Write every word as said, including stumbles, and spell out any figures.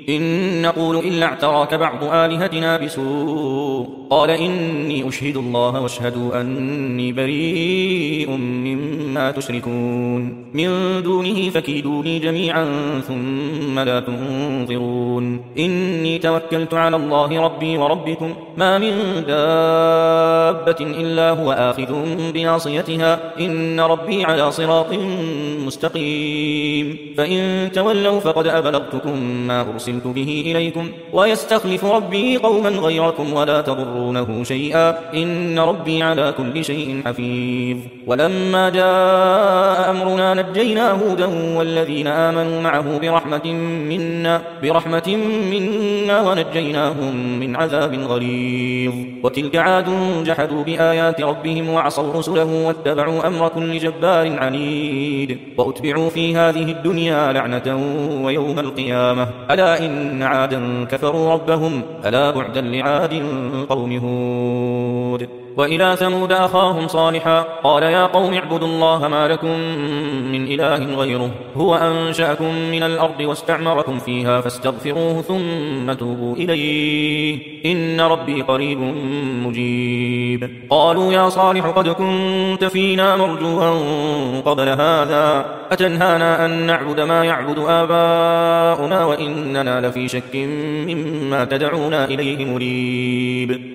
إن نقول إلا اعتراك بعض آلهتنا بسوء قال إني أشهد الله واشهدوا أني بريء مما تشركون من دونه فكيدوني جميعا ثم لا تنظرون إني توكلت على الله ربي وربكم ما من دابة إلا هو آخذ بناصيتها إن ربي على صراط مستقيم فإن تولوا فقد أبلغتكم ما أرسلت به إليكم ويستخلف ربي قوما غيركم ولا تضرونه شيئا إن ربي على كل شيء حفيظ ولما جاء أمرنا نجينا هودا والذين آمنوا معه برحمة منا, برحمة منا ونجيناهم من عذاب غليظ وتلك عاد جحدوا بآيات ربهم وعصوا رسله واتبعوا أمر كل جبار عنيد وأتبعوا في هذه الدنيا لعنة ويوم القيامة ألا إن عادا كفروا ربهم ألا بعدا لعاد قوم هود وإلى ثمود أخاهم صالحا قال يا قوم اعبدوا الله ما لكم من إله غيره هو أنشأكم من الأرض واستعمركم فيها فاستغفروه ثم توبوا إليه إن ربي قريب مجيب قالوا يا صالح قد كنت فينا مرجوا قبل هذا أتنهانا أن نعبد ما يعبد آباؤنا وإننا لفي شك مما تدعونا إليه مريب